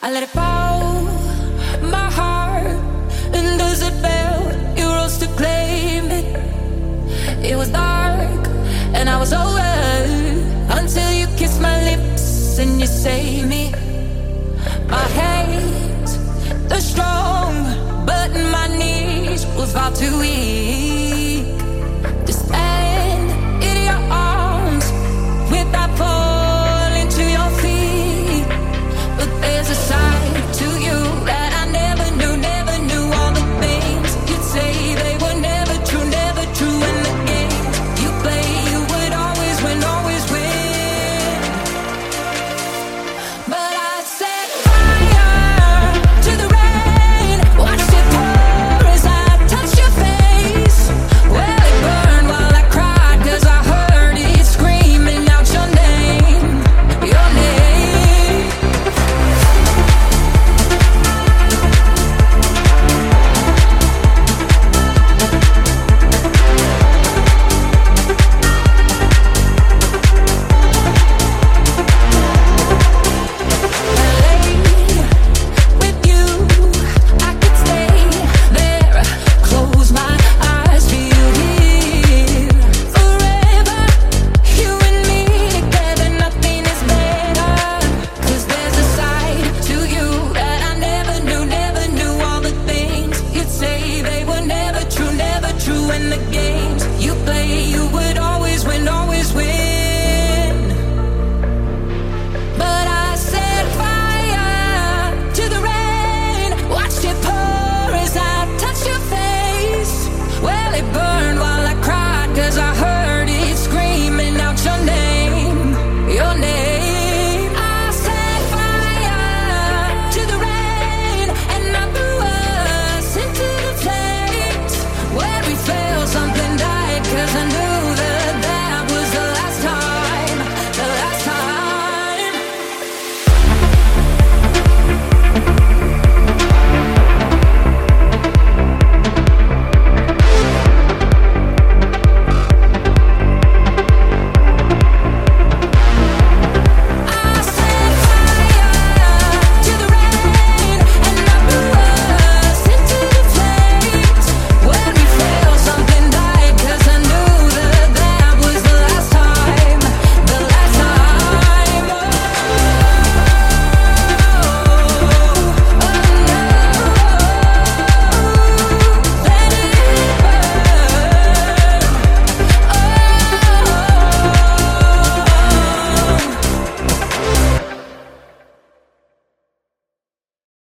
I let it fall, my heart, and as it fell, you rose to claim it. It was dark, and I was over until you kissed my lips and you saved me. My hands, they're strong, but my knees were far too weak.